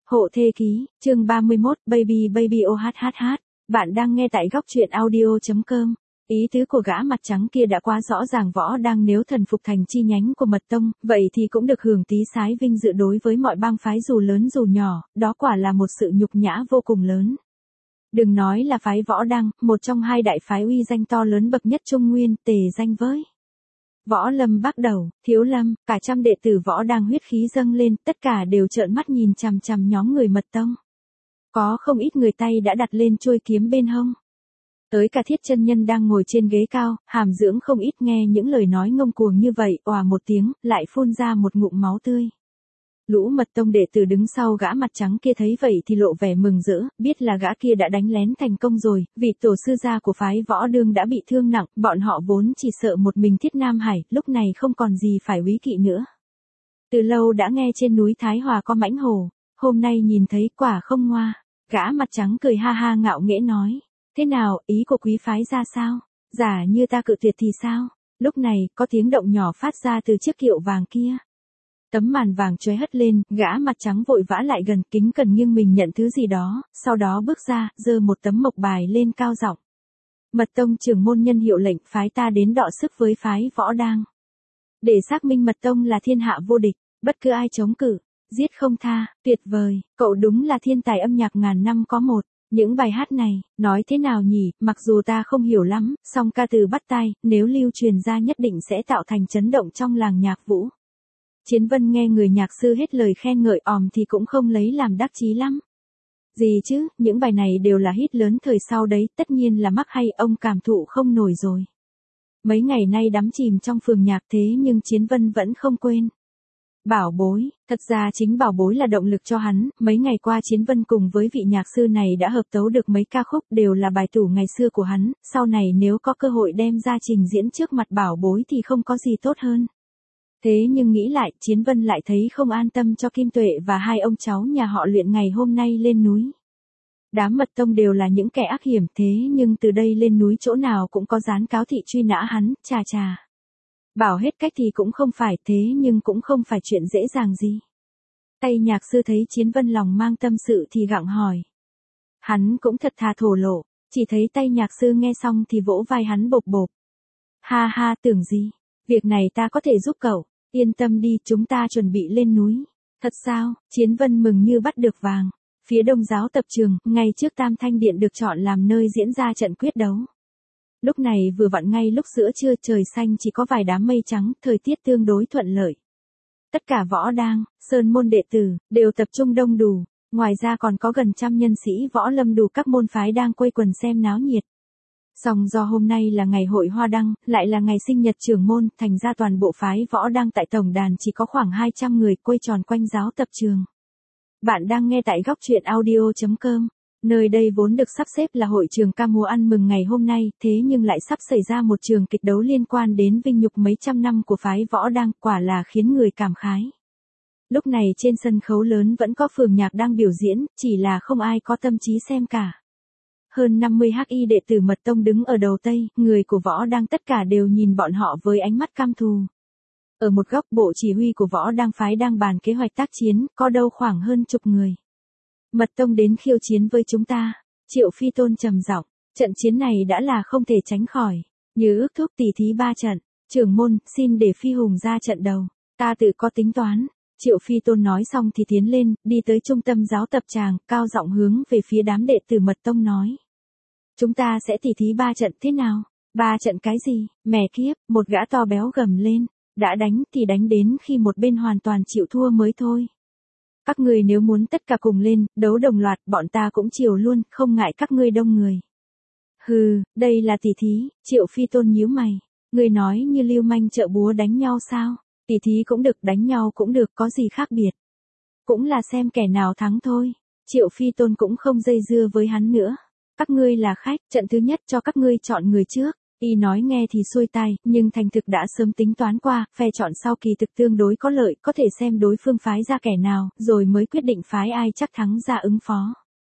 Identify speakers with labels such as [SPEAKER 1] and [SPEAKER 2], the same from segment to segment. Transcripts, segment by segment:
[SPEAKER 1] Hộ thê ký, chương 31, Baby Baby OHHH. Bạn đang nghe tại góc truyện audio.com. Ý tứ của gã mặt trắng kia đã quá rõ ràng. Võ Đăng nếu thần phục thành chi nhánh của Mật Tông, vậy thì cũng được hưởng tí sái vinh dự đối với mọi bang phái dù lớn dù nhỏ, đó quả là một sự nhục nhã vô cùng lớn. Đừng nói là phái Võ Đăng, một trong hai đại phái uy danh to lớn bậc nhất Trung Nguyên, tề danh với Võ Lâm Bắc Đầu, Thiếu Lâm, cả trăm đệ tử Võ Đăng huyết khí dâng lên, tất cả đều trợn mắt nhìn chằm chằm nhóm người Mật Tông. Có không ít người tay đã đặt lên chuôi kiếm bên hông. Tới cả Thiết Chân Nhân đang ngồi trên ghế cao, hàm dưỡng không ít nghe những lời nói ngông cuồng như vậy, òa một tiếng, lại phun ra một ngụm máu tươi. Lũ Mật Tông đệ tử đứng sau gã mặt trắng kia thấy vậy thì lộ vẻ mừng rỡ, biết là gã kia đã đánh lén thành công rồi, vị tổ sư gia của phái Võ Đương đã bị thương nặng, bọn họ vốn chỉ sợ một mình Thiết Nam Hải, lúc này không còn gì phải úy kỵ nữa. Từ lâu đã nghe trên núi Thái Hòa có mãnh hổ, hôm nay nhìn thấy quả không ngoa. Gã mặt trắng cười ha ha ngạo nghễ nói, thế nào, ý của quý phái ra sao? Giả như ta cự tuyệt thì sao? Lúc này, có tiếng động nhỏ phát ra từ chiếc kiệu vàng kia. Tấm màn vàng chóe hất lên, gã mặt trắng vội vã lại gần, kính cẩn nghiêng mình nhận thứ gì đó, sau đó bước ra, giơ một tấm mộc bài lên cao giọng. Mật Tông trưởng môn nhân hiệu lệnh phái ta đến đọ sức với phái Võ Đăng. Để xác minh Mật Tông là thiên hạ vô địch, bất cứ ai chống cự, giết không tha, tuyệt vời, cậu đúng là thiên tài âm nhạc ngàn năm có một. Những bài hát này, nói thế nào nhỉ, mặc dù ta không hiểu lắm, song ca từ bắt tai, nếu lưu truyền ra nhất định sẽ tạo thành chấn động trong làng nhạc vũ. Chiến Vân nghe người nhạc sư hết lời khen ngợi thì cũng không lấy làm đắc chí lắm. Gì chứ, những bài này đều là hit lớn thời sau đấy, tất nhiên là mắc hay ông cảm thụ không nổi rồi. Mấy ngày nay đắm chìm trong phường nhạc thế nhưng Chiến Vân vẫn không quên. Bảo bối, thật ra chính bảo bối là động lực cho hắn, mấy ngày qua Chiến Vân cùng với vị nhạc sư này đã hợp tấu được mấy ca khúc đều là bài tủ ngày xưa của hắn, sau này nếu có cơ hội đem ra trình diễn trước mặt bảo bối thì không có gì tốt hơn. Thế nhưng nghĩ lại, Chiến Vân lại thấy không an tâm cho Kim Tuệ và hai ông cháu nhà họ Luyện ngày hôm nay lên núi. Đám Mật Tông đều là những kẻ ác hiểm thế nhưng từ đây lên núi chỗ nào cũng có dán cáo thị truy nã hắn, chà. Bảo hết cách thì cũng không phải thế nhưng cũng không phải chuyện dễ dàng gì. Tay nhạc sư thấy Chiến Vân lòng mang tâm sự thì gặng hỏi. Hắn cũng thật thà thổ lộ, chỉ thấy tay nhạc sư nghe xong thì vỗ vai hắn bộp bộp. Ha ha, tưởng gì, việc này ta có thể giúp cậu, yên tâm đi, chúng ta chuẩn bị lên núi. Thật sao? Chiến Vân mừng như bắt được vàng. Phía Đông Giáo tập trường, ngay trước Tam Thanh Điện được chọn làm nơi diễn ra trận quyết đấu. Lúc này vừa vặn ngay lúc giữa trưa, trời xanh chỉ có vài đám mây trắng, thời tiết tương đối thuận lợi. Tất cả Võ Đăng, Sơn môn đệ tử, đều tập trung đông đủ, ngoài ra còn có gần trăm nhân sĩ võ lâm đủ các môn phái đang quây quần xem náo nhiệt. Song do hôm nay là ngày hội Hoa Đăng, lại là ngày sinh nhật trưởng môn, thành ra toàn bộ phái Võ Đăng tại tổng đàn chỉ có khoảng 200 người quây tròn quanh giáo tập trường. Bạn đang nghe tại góc truyện audio.com. Nơi đây vốn được sắp xếp là hội trường ca múa ăn mừng ngày hôm nay, thế nhưng lại sắp xảy ra một trường kịch đấu liên quan đến vinh nhục mấy trăm năm của phái Võ Đăng, quả là khiến người cảm khái. Lúc này trên sân khấu lớn vẫn có phường nhạc đang biểu diễn, chỉ là không ai có tâm trí xem cả. Hơn 50 HI đệ tử Mật Tông đứng ở đầu tây, người của Võ Đăng tất cả đều nhìn bọn họ với ánh mắt căm thù. Ở một góc bộ chỉ huy của Võ Đăng phái đang bàn kế hoạch tác chiến, có đâu khoảng hơn chục người. Mật Tông đến khiêu chiến với chúng ta. Triệu Phi Tôn trầm giọng, trận chiến này đã là không thể tránh khỏi. Như ước thúc tỉ thí 3 trận, trưởng môn, xin để Phi Hùng ra trận đầu. Ta tự có tính toán. Triệu Phi Tôn nói xong thì tiến lên, đi tới trung tâm giáo tập tràng, cao giọng hướng về phía đám đệ tử Mật Tông nói. Chúng ta sẽ tỉ thí 3 trận thế nào? 3 trận cái gì? Mẹ kiếp, một gã to béo gầm lên. Đã đánh thì đánh đến khi một bên hoàn toàn chịu thua mới thôi. Các ngươi nếu muốn tất cả cùng lên, đấu đồng loạt, bọn ta cũng chiều luôn, không ngại các ngươi đông người. Hừ, đây là tỉ thí. Triệu Phi Tôn nhíu mày. Ngươi nói như lưu manh chợ búa đánh nhau sao? Tỉ thí cũng được, đánh nhau cũng được, có gì khác biệt. Cũng là xem kẻ nào thắng thôi. Triệu Phi Tôn cũng không dây dưa với hắn nữa. Các ngươi là khách, trận thứ nhất cho các ngươi chọn người trước. Y nói nghe thì xuôi tai, nhưng thành thực đã sớm tính toán qua, phe chọn sau kỳ thực tương đối có lợi, có thể xem đối phương phái ra kẻ nào, rồi mới quyết định phái ai chắc thắng ra ứng phó.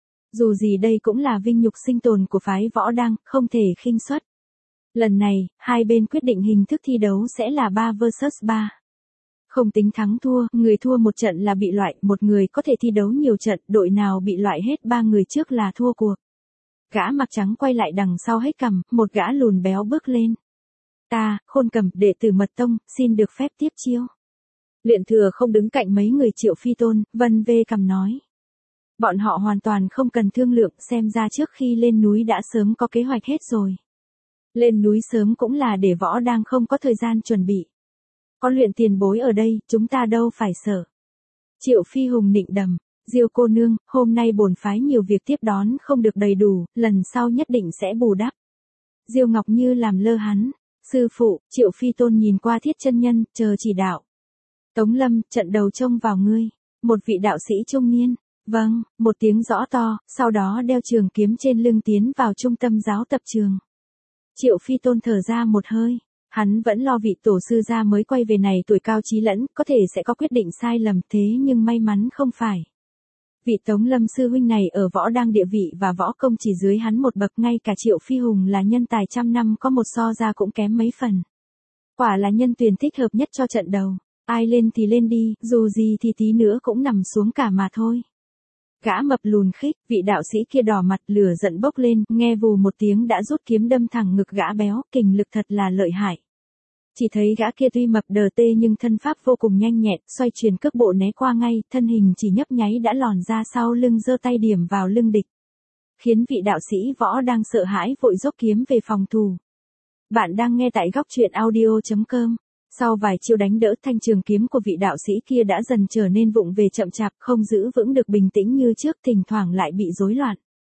[SPEAKER 1] Dù gì đây cũng là vinh nhục sinh tồn của phái Võ Đăng, không thể khinh suất. Lần này, hai bên quyết định hình thức thi đấu sẽ là 3 vs 3. Không tính thắng thua, người thua một trận là bị loại, một người có thể thi đấu nhiều trận, đội nào bị loại hết 3 người trước là thua cuộc. Gã mặc trắng quay lại đằng sau hết cằm, một gã lùn béo bước lên. Ta, Khôn Cầm, đệ tử Mật Tông, xin được phép tiếp chiêu. Luyện Thừa không đứng cạnh mấy người Triệu Phi Tôn, vân vê cằm nói. Bọn họ hoàn toàn không cần thương lượng, xem ra trước khi lên núi đã sớm có kế hoạch hết rồi. Lên núi sớm cũng là để Võ đang không có thời gian chuẩn bị. Có Luyện tiền bối ở đây, chúng ta đâu phải sợ. Triệu Phi Hùng nịnh đầm, Diêu cô nương, hôm nay bổn phái nhiều việc tiếp đón không được đầy đủ, lần sau nhất định sẽ bù đắp. Diêu Ngọc Như làm lơ hắn, sư phụ, Triệu Phi Tôn nhìn qua Thiết chân nhân, chờ chỉ đạo. Tống Lâm, trận đầu trông vào ngươi, một vị đạo sĩ trung niên. Vâng, một tiếng rõ to, sau đó đeo trường kiếm trên lưng tiến vào trung tâm giáo tập trường. Triệu Phi Tôn thở ra một hơi, hắn vẫn lo vị tổ sư gia mới quay về này tuổi cao trí lẫn, có thể sẽ có quyết định sai lầm thế nhưng may mắn không phải. Vị Tống Lâm sư huynh này ở võ đang địa vị và võ công chỉ dưới hắn một bậc, ngay cả Triệu Phi Hùng là nhân tài trăm năm có một so ra cũng kém mấy phần. Quả là nhân tuyển thích hợp nhất cho trận đầu, ai lên thì lên đi, dù gì thì tí nữa cũng nằm xuống cả mà thôi. Gã mập lùn khích, vị đạo sĩ kia đỏ mặt lửa giận bốc lên, nghe vù một tiếng đã rút kiếm đâm thẳng ngực gã béo, kình lực thật là lợi hại. Chỉ thấy gã kia tuy mập đờ tê nhưng thân pháp vô cùng nhanh nhẹn, xoay chuyển cước bộ né qua ngay, thân hình chỉ nhấp nháy đã lòn ra sau lưng, giơ tay điểm vào lưng địch. Khiến vị đạo sĩ võ đang sợ hãi vội dốc kiếm về phòng thủ. Bạn đang nghe tại góc truyện audio.com. Sau vài chiêu đánh đỡ, thanh trường kiếm của vị đạo sĩ kia đã dần trở nên vụng về chậm chạp, không giữ vững được bình tĩnh như trước, thỉnh thoảng lại bị rối loạn.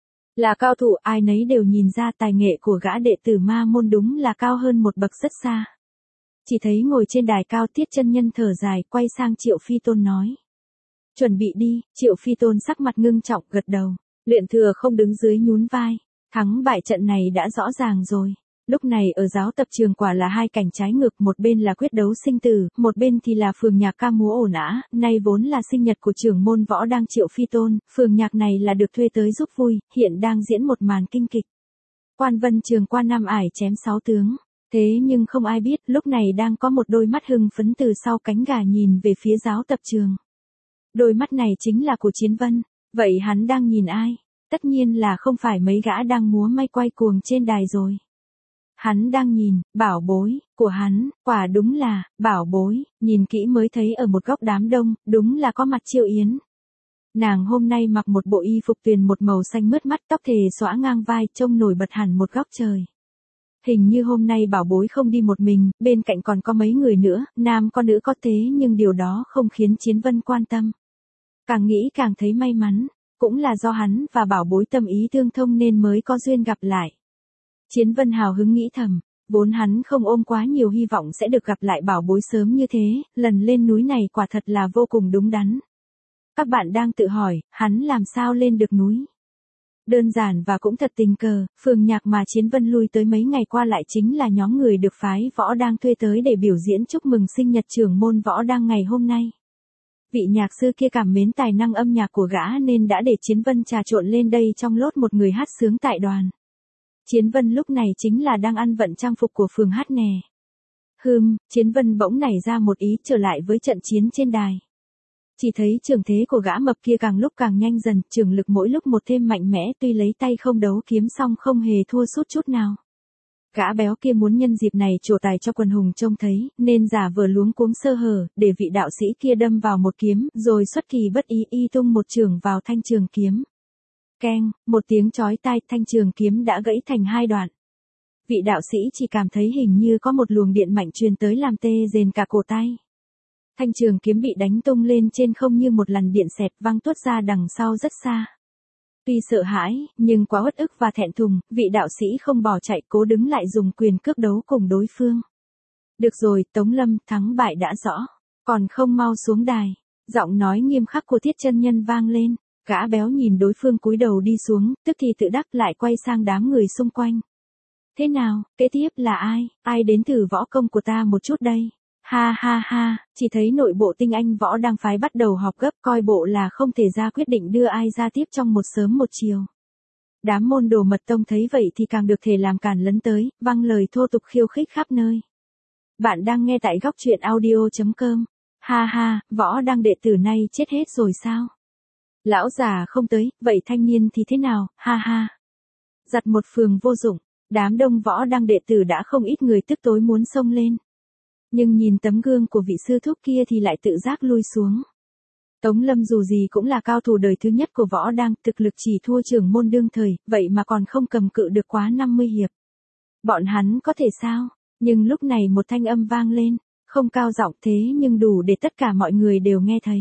[SPEAKER 1] Là cao thủ, ai nấy đều nhìn ra tài nghệ của gã đệ tử ma môn đúng là cao hơn một bậc rất xa. Chỉ thấy ngồi trên đài cao, Thiết chân nhân thở dài, quay sang Triệu Phi Tôn nói. Chuẩn bị đi. Triệu Phi Tôn sắc mặt ngưng trọng gật đầu. Luyện Thừa không đứng dưới nhún vai. Thắng bại trận này đã rõ ràng rồi. Lúc này ở giáo tập trường quả là hai cảnh trái ngược, một bên là quyết đấu sinh tử, một bên thì là phường nhạc ca múa ồn ào, nay vốn là sinh nhật của trưởng môn võ đang Triệu Phi Tôn, phường nhạc này là được thuê tới giúp vui, hiện đang diễn một màn kinh kịch. Quan Vân Trường qua Nam Ải chém 6 tướng, thế nhưng không ai biết, lúc này đang có một đôi mắt hưng phấn từ sau cánh gà nhìn về phía giáo tập trường. Đôi mắt này chính là của Chiến Vân, vậy hắn đang nhìn ai? Tất nhiên là không phải mấy gã đang múa may quay cuồng trên đài rồi. Hắn đang nhìn, bảo bối, của hắn, quả đúng là, bảo bối, nhìn kỹ mới thấy ở một góc đám đông, đúng là có mặt Triệu Yến. Nàng hôm nay mặc một bộ y phục tuyền một màu xanh mướt mắt, tóc thề xõa ngang vai, trông nổi bật hẳn một góc trời. Hình như hôm nay bảo bối không đi một mình, bên cạnh còn có mấy người nữa, nam có nữ có thế nhưng điều đó không khiến Chiến Vân quan tâm. Càng nghĩ càng thấy may mắn, cũng là do hắn và bảo bối tâm ý tương thông nên mới có duyên gặp lại. Chiến Vân hào hứng nghĩ thầm, vốn hắn không ôm quá nhiều hy vọng sẽ được gặp lại bảo bối sớm như thế, lần lên núi này quả thật là vô cùng đúng đắn. Các bạn đang tự hỏi, hắn làm sao lên được núi? Đơn giản và cũng thật tình cờ, phường nhạc mà Chiến Vân lui tới mấy ngày qua lại chính là nhóm người được phái võ đang thuê tới để biểu diễn chúc mừng sinh nhật trưởng môn võ đang ngày hôm nay. Vị nhạc sư kia cảm mến tài năng âm nhạc của gã nên đã để Chiến Vân trà trộn lên đây trong lốt một người hát sướng tại đoàn. Chiến Vân lúc này chính là đang ăn vận trang phục của phường hát nè. Chiến Vân bỗng nảy ra một ý trở lại với trận chiến trên đài. Chỉ thấy trường thế của gã mập kia càng lúc càng nhanh dần, trường lực mỗi lúc một thêm mạnh mẽ, tuy lấy tay không đấu kiếm xong không hề thua sút chút nào. Gã béo kia muốn nhân dịp này trổ tài cho quần hùng trông thấy, nên giả vờ luống cuống sơ hở, để vị đạo sĩ kia đâm vào một kiếm, rồi xuất kỳ bất ý y tung một chưởng vào thanh trường kiếm. Keng, một tiếng chói tai, thanh trường kiếm đã gãy thành hai đoạn. Vị đạo sĩ chỉ cảm thấy hình như có một luồng điện mạnh truyền tới làm tê rền cả cổ tay. Thanh trường kiếm bị đánh tung lên trên không như một làn điện xẹt văng tuốt ra đằng sau rất xa. Tuy sợ hãi, nhưng quá uất ức và thẹn thùng, vị đạo sĩ không bỏ chạy, cố đứng lại dùng quyền cước đấu cùng đối phương. Được rồi, Tống Lâm, thắng bại đã rõ, còn không mau xuống đài. Giọng nói nghiêm khắc của Thiết chân nhân vang lên. Gã béo nhìn đối phương cúi đầu đi xuống, tức thì tự đắc lại quay sang đám người xung quanh. Thế nào, kế tiếp là ai? Ai đến thử võ công của ta một chút đây? Ha ha ha, chỉ thấy nội bộ tinh anh võ đang phái bắt đầu họp gấp, coi bộ là không thể ra quyết định đưa ai ra tiếp trong một sớm một chiều. Đám môn đồ Mật Tông thấy vậy thì càng được thể làm cản lấn tới, văng lời thô tục khiêu khích khắp nơi. Bạn đang nghe tại góc truyện audio.com. Ha ha, võ đăng đệ tử nay chết hết rồi sao? Lão già không tới, vậy thanh niên thì thế nào, ha ha. Giặt một phường vô dụng, đám đông võ đăng đệ tử đã không ít người tức tối muốn xông lên. Nhưng nhìn tấm gương của vị sư thúc kia thì lại tự giác lui xuống. Tống Lâm dù gì cũng là cao thủ đời thứ nhất của võ đăng, thực lực chỉ thua trưởng môn đương thời, vậy mà còn không cầm cự được quá 50 hiệp. Bọn hắn có thể sao? Nhưng lúc này một thanh âm vang lên, không cao giọng thế nhưng đủ để tất cả mọi người đều nghe thấy.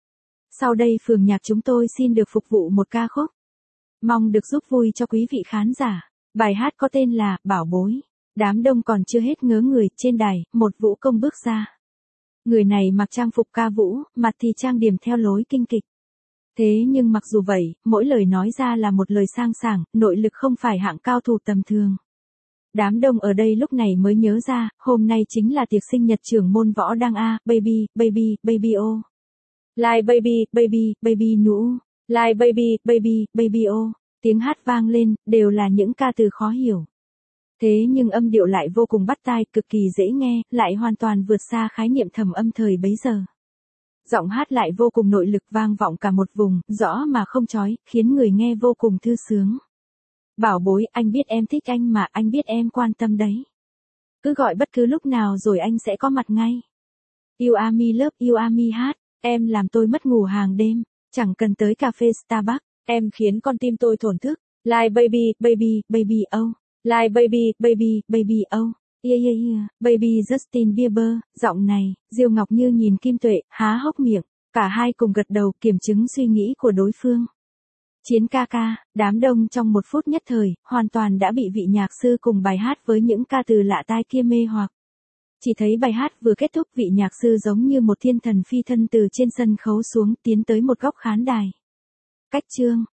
[SPEAKER 1] Sau đây phường nhạc chúng tôi xin được phục vụ một ca khúc. Mong được giúp vui cho quý vị khán giả. Bài hát có tên là Bảo Bối. Đám đông còn chưa hết ngớ người, trên đài, một vũ công bước ra. Người này mặc trang phục ca vũ, mặt thì trang điểm theo lối kinh kịch. Thế nhưng mặc dù vậy, mỗi lời nói ra là một lời sang sảng, nội lực không phải hạng cao thủ tầm thường. Đám đông ở đây lúc này mới nhớ ra, hôm nay chính là tiệc sinh nhật trưởng môn võ đăng a, baby, baby, baby oh. Like baby, baby, baby nũ. Like baby, baby, baby oh. Tiếng hát vang lên, đều là những ca từ khó hiểu. Thế nhưng âm điệu lại vô cùng bắt tai, cực kỳ dễ nghe, lại hoàn toàn vượt xa khái niệm thẩm âm thời bấy giờ. Giọng hát lại vô cùng nội lực vang vọng cả một vùng, rõ mà không chói, khiến người nghe vô cùng thư sướng. Bảo bối, anh biết em thích anh mà, anh biết em quan tâm đấy. Cứ gọi bất cứ lúc nào rồi anh sẽ có mặt ngay. You are me love, you are me hát, em làm tôi mất ngủ hàng đêm, chẳng cần tới cà phê Starbucks, em khiến con tim tôi thổn thức. Like baby, baby, baby oh. Like baby, baby, baby oh. Yeah yeah yeah, baby Justin Bieber, giọng này, Diêu Ngọc Như nhìn Kim Tuệ, há hốc miệng, cả hai cùng gật đầu kiểm chứng suy nghĩ của đối phương. Chiến ca ca, đám đông trong một phút nhất thời, hoàn toàn đã bị vị nhạc sư cùng bài hát với những ca từ lạ tai kia mê hoặc. Chỉ thấy bài hát vừa kết thúc vị nhạc sư giống như một thiên thần phi thân từ trên sân khấu xuống tiến tới một góc khán đài. Cách chương,